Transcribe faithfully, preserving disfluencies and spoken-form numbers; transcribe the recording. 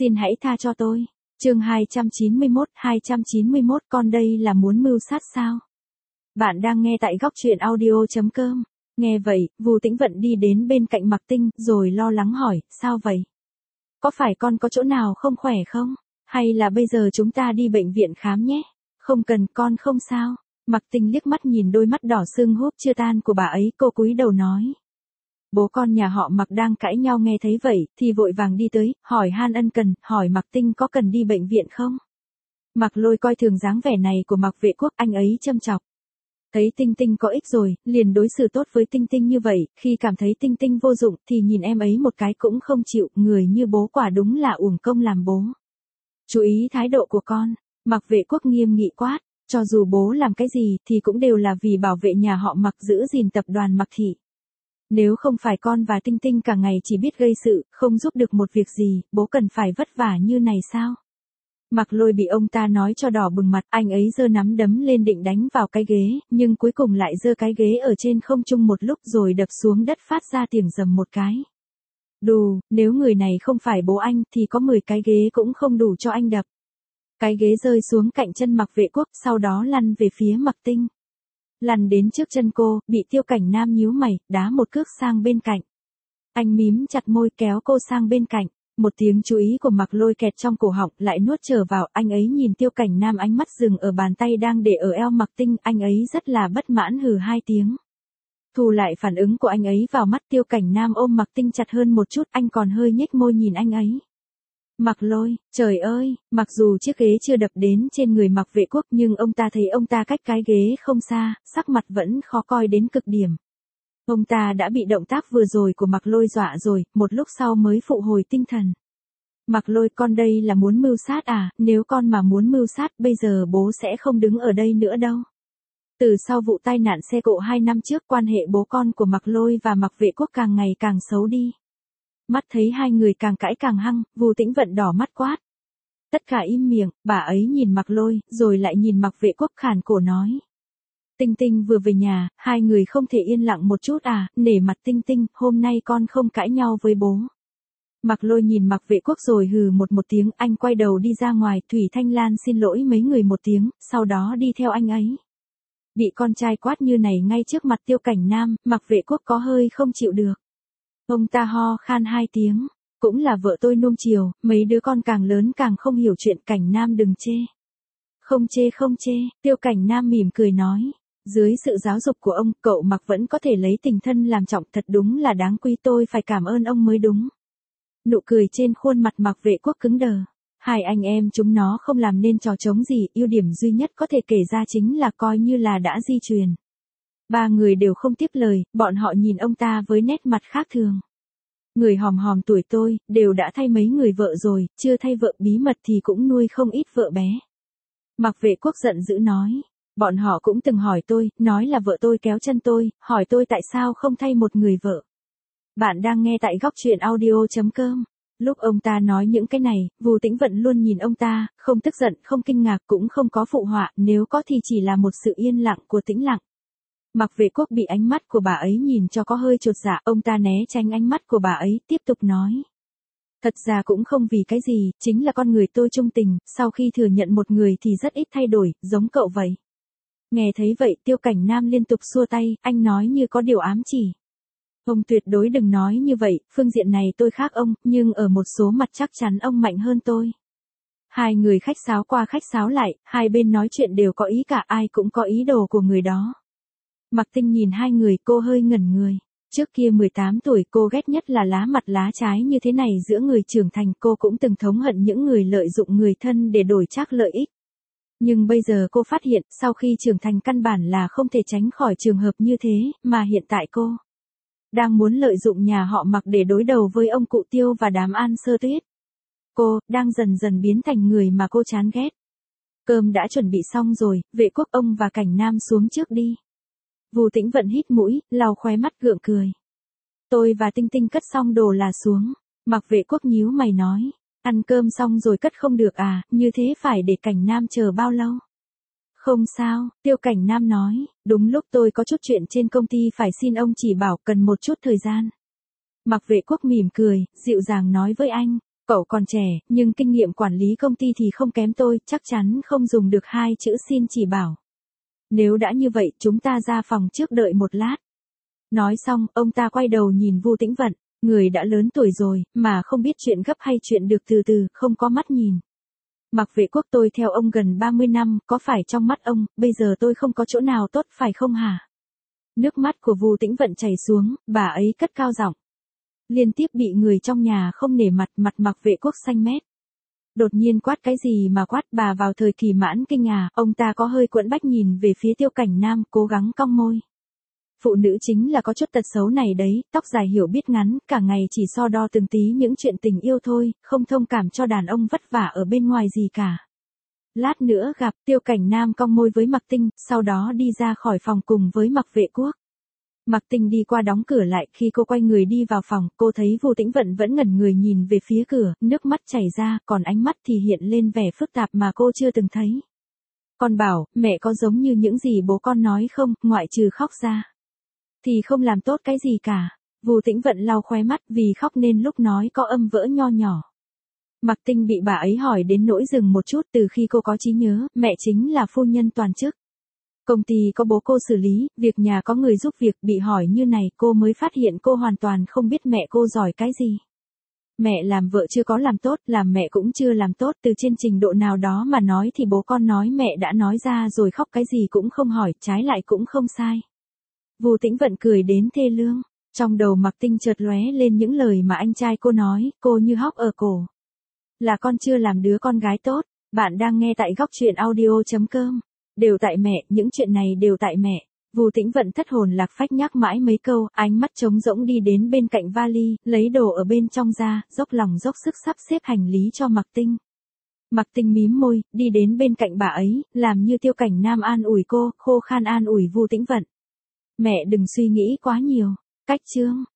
Xin hãy tha cho tôi. Chương hai trăm chín mươi mốt, hai trăm chín mươi mốt con đây là muốn mưu sát sao? Bạn đang nghe tại góc truyện audio chấm com. Nghe vậy, Vù Tĩnh Vận đi đến bên cạnh Mạc Tinh, rồi lo lắng hỏi, sao vậy? Có phải con có chỗ nào không khỏe không? Hay là bây giờ chúng ta đi bệnh viện khám nhé? Không cần, con không sao. Mạc Tinh liếc mắt nhìn đôi mắt đỏ sưng húp chưa tan của bà ấy, cô cúi đầu nói. Bố con nhà họ Mạc đang cãi nhau, nghe thấy vậy, thì vội vàng đi tới, hỏi han ân cần, hỏi Mạc Tinh có cần đi bệnh viện không? Mạc Lôi coi thường dáng vẻ này của Mạc Vệ Quốc, anh ấy châm chọc. Thấy Tinh Tinh có ích rồi, liền đối xử tốt với Tinh Tinh như vậy, khi cảm thấy Tinh Tinh vô dụng thì nhìn em ấy một cái cũng không chịu, người như bố quả đúng là uổng công làm bố. Chú ý thái độ của con, Mạc Vệ Quốc nghiêm nghị quát, cho dù bố làm cái gì thì cũng đều là vì bảo vệ nhà họ Mạc, giữ gìn tập đoàn Mạc Thị. Nếu không phải con và Tinh Tinh cả ngày chỉ biết gây sự, không giúp được một việc gì, bố cần phải vất vả như này sao? Mạc Lôi bị ông ta nói cho đỏ bừng mặt, anh ấy giơ nắm đấm lên định đánh vào cái ghế, nhưng cuối cùng lại giơ cái ghế ở trên không trung một lúc rồi đập xuống đất phát ra tiếng rầm một cái. Đù, nếu người này không phải bố anh thì có mười cái ghế cũng không đủ cho anh đập. Cái ghế rơi xuống cạnh chân Mạc Vệ Quốc, sau đó lăn về phía Mạc Tinh. Lăn đến trước chân cô, bị Tiêu Cảnh Nam nhíu mày, đá một cước sang bên cạnh. Anh mím chặt môi kéo cô sang bên cạnh. Một tiếng chú ý của Mạc Lôi kẹt trong cổ họng lại nuốt trở vào, anh ấy nhìn Tiêu Cảnh Nam, ánh mắt dừng ở bàn tay đang để ở eo Mạc Tinh, anh ấy rất là bất mãn hừ hai tiếng. Thu lại phản ứng của anh ấy vào mắt, Tiêu Cảnh Nam ôm Mạc Tinh chặt hơn một chút, anh còn hơi nhếch môi nhìn anh ấy. Mạc Lôi, trời ơi, mặc dù chiếc ghế chưa đập đến trên người Mạc Vệ Quốc nhưng ông ta thấy ông ta cách cái ghế không xa, sắc mặt vẫn khó coi đến cực điểm. Ông ta đã bị động tác vừa rồi của Mạc Lôi dọa rồi, một lúc sau mới phụ hồi tinh thần. Mạc Lôi, con đây là muốn mưu sát à? Nếu con mà muốn mưu sát, bây giờ bố sẽ không đứng ở đây nữa đâu. Từ sau vụ tai nạn xe cộ hai năm trước, quan hệ bố con của Mạc Lôi và Mạc Vệ Quốc càng ngày càng xấu đi. Mắt thấy hai người càng cãi càng hăng, Vù Tĩnh Vận đỏ mắt quát. Tất cả im miệng, bà ấy nhìn Mạc Lôi, rồi lại nhìn Mạc Vệ Quốc, khàn cổ nói. Tinh Tinh vừa về nhà, hai người không thể yên lặng một chút à? Nể mặt Tinh Tinh, hôm nay con không cãi nhau với bố. Mạc Lôi nhìn Mạc Vệ Quốc rồi hừ một một tiếng, anh quay đầu đi ra ngoài, Thủy Thanh Lan xin lỗi mấy người một tiếng, sau đó đi theo anh ấy. Bị con trai quát như này ngay trước mặt Tiêu Cảnh Nam, Mạc Vệ Quốc có hơi không chịu được. Ông ta ho khan hai tiếng, cũng là vợ tôi nuông chiều, mấy đứa con càng lớn càng không hiểu chuyện. Cảnh Nam đừng chê. Không chê không chê, Tiêu Cảnh Nam mỉm cười nói. Dưới sự giáo dục của ông, cậu Mạc vẫn có thể lấy tình thân làm trọng, thật đúng là đáng quý, tôi phải cảm ơn ông mới đúng. Nụ cười trên khuôn mặt Mạc Vệ Quốc cứng đờ. Hai anh em chúng nó không làm nên trò trống gì, ưu điểm duy nhất có thể kể ra chính là coi như là đã di truyền. Ba người đều không tiếp lời, bọn họ nhìn ông ta với nét mặt khác thường. Người hòm hòm tuổi tôi, đều đã thay mấy người vợ rồi, chưa thay vợ bí mật thì cũng nuôi không ít vợ bé. Mạc Vệ Quốc giận dữ nói. Bọn họ cũng từng hỏi tôi, nói là vợ tôi kéo chân tôi, hỏi tôi tại sao không thay một người vợ. Bạn đang nghe tại góc truyện audio chấm com. Lúc ông ta nói những cái này, Vù Tĩnh Vận luôn nhìn ông ta, không tức giận, không kinh ngạc, cũng không có phụ họa, nếu có thì chỉ là một sự yên lặng của tĩnh lặng. Mạc Vệ Quốc bị ánh mắt của bà ấy nhìn cho có hơi chột dạ, ông ta né tránh ánh mắt của bà ấy, tiếp tục nói. Thật ra cũng không vì cái gì, chính là con người tôi trung tình, sau khi thừa nhận một người thì rất ít thay đổi, giống cậu vậy. Nghe thấy vậy, Tiêu Cảnh Nam liên tục xua tay, anh nói như có điều ám chỉ. Ông tuyệt đối đừng nói như vậy, phương diện này tôi khác ông, nhưng ở một số mặt chắc chắn ông mạnh hơn tôi. Hai người khách sáo qua khách sáo lại, hai bên nói chuyện đều có ý cả, ai cũng có ý đồ của người đó. Mạc Tinh nhìn hai người, cô hơi ngẩn người. Trước kia mười tám tuổi cô ghét nhất là lá mặt lá trái như thế này giữa người trưởng thành, cô cũng từng thống hận những người lợi dụng người thân để đổi trác lợi ích. Nhưng bây giờ cô phát hiện, sau khi trưởng thành căn bản là không thể tránh khỏi trường hợp như thế, mà hiện tại cô đang muốn lợi dụng nhà họ Mạc để đối đầu với ông cụ Tiêu và đám An Sơ Tuyết. Cô đang dần dần biến thành người mà cô chán ghét. Cơm đã chuẩn bị xong rồi, Vệ Quốc, ông và Cảnh Nam xuống trước đi. Vù Tĩnh Vận hít mũi, lau khóe mắt gượng cười. Tôi và Tinh Tinh cất xong đồ là xuống. Mạc Vệ Quốc nhíu mày nói. Ăn cơm xong rồi cất không được à, như thế phải để Cảnh Nam chờ bao lâu? Không sao, Tiêu Cảnh Nam nói, đúng lúc tôi có chút chuyện trên công ty phải xin ông chỉ bảo, cần một chút thời gian. Mạc Vệ Quốc mỉm cười, dịu dàng nói với anh, Cậu còn trẻ, nhưng kinh nghiệm quản lý công ty thì không kém tôi, chắc chắn không dùng được hai chữ xin chỉ bảo. Nếu đã như vậy, chúng ta ra phòng trước đợi một lát. Nói xong, ông ta quay đầu nhìn Vu Tĩnh Vận, người đã lớn tuổi rồi, mà không biết chuyện gấp hay chuyện được từ từ, không có mắt nhìn. Mạc Vệ Quốc, tôi theo ông gần ba mươi năm, có phải trong mắt ông, bây giờ tôi không có chỗ nào tốt phải không hả? Nước mắt của Vu Tĩnh Vận chảy xuống, bà ấy cất cao giọng. Liên tiếp bị người trong nhà không nể mặt, mặt Mạc Vệ Quốc xanh mét. Đột nhiên quát cái gì mà quát, bà vào thời kỳ mãn kinh à, ông ta có hơi quẫn bách nhìn về phía Tiêu Cảnh Nam, cố gắng cong môi. Phụ nữ chính là có chút tật xấu này đấy, tóc dài hiểu biết ngắn, cả ngày chỉ so đo từng tí những chuyện tình yêu thôi, không thông cảm cho đàn ông vất vả ở bên ngoài gì cả. Lát nữa gặp, Tiêu Cảnh Nam cong môi với Mạc Tinh, sau đó đi ra khỏi phòng cùng với Mạc Vệ Quốc. Mạc Tinh đi qua đóng cửa lại, khi cô quay người đi vào phòng, cô thấy Vu Tĩnh Vận vẫn ngẩn người nhìn về phía cửa, nước mắt chảy ra, còn ánh mắt thì hiện lên vẻ phức tạp mà cô chưa từng thấy. Con bảo, mẹ có giống như những gì bố con nói không, ngoại trừ khóc ra thì không làm tốt cái gì cả. Vu Tĩnh Vận lau khóe mắt, vì khóc nên lúc nói có âm vỡ nho nhỏ. Mạc Tinh bị bà ấy hỏi đến nỗi dừng một chút, từ khi cô có trí nhớ, mẹ chính là phu nhân toàn chức. Công ty có bố cô xử lý, việc nhà có người giúp việc, bị hỏi như này cô mới phát hiện cô hoàn toàn không biết mẹ cô giỏi cái gì. Mẹ làm vợ chưa có làm tốt, làm mẹ cũng chưa làm tốt, từ trên trình độ nào đó mà nói thì bố con nói mẹ đã nói ra rồi, khóc cái gì cũng không hỏi, trái lại cũng không sai. Vu Tĩnh Vận cười đến thê lương, trong đầu Mạc Tinh chợt lóe lên những lời mà anh trai cô nói, cô như hóc ở cổ. Là con chưa làm đứa con gái tốt. Bạn đang nghe tại góc truyện audio chấm com. Đều tại mẹ, những chuyện này đều tại mẹ. Vu Tĩnh Vận thất hồn lạc phách nhắc mãi mấy câu, ánh mắt trống rỗng đi đến bên cạnh vali, lấy đồ ở bên trong ra, dốc lòng dốc sức sắp xếp hành lý cho Mạc Tinh. Mạc Tinh mím môi, đi đến bên cạnh bà ấy, làm như Tiêu Cảnh Nam an ủi cô, khô khan an ủi Vu Tĩnh Vận. Mẹ đừng suy nghĩ quá nhiều. Cách chương.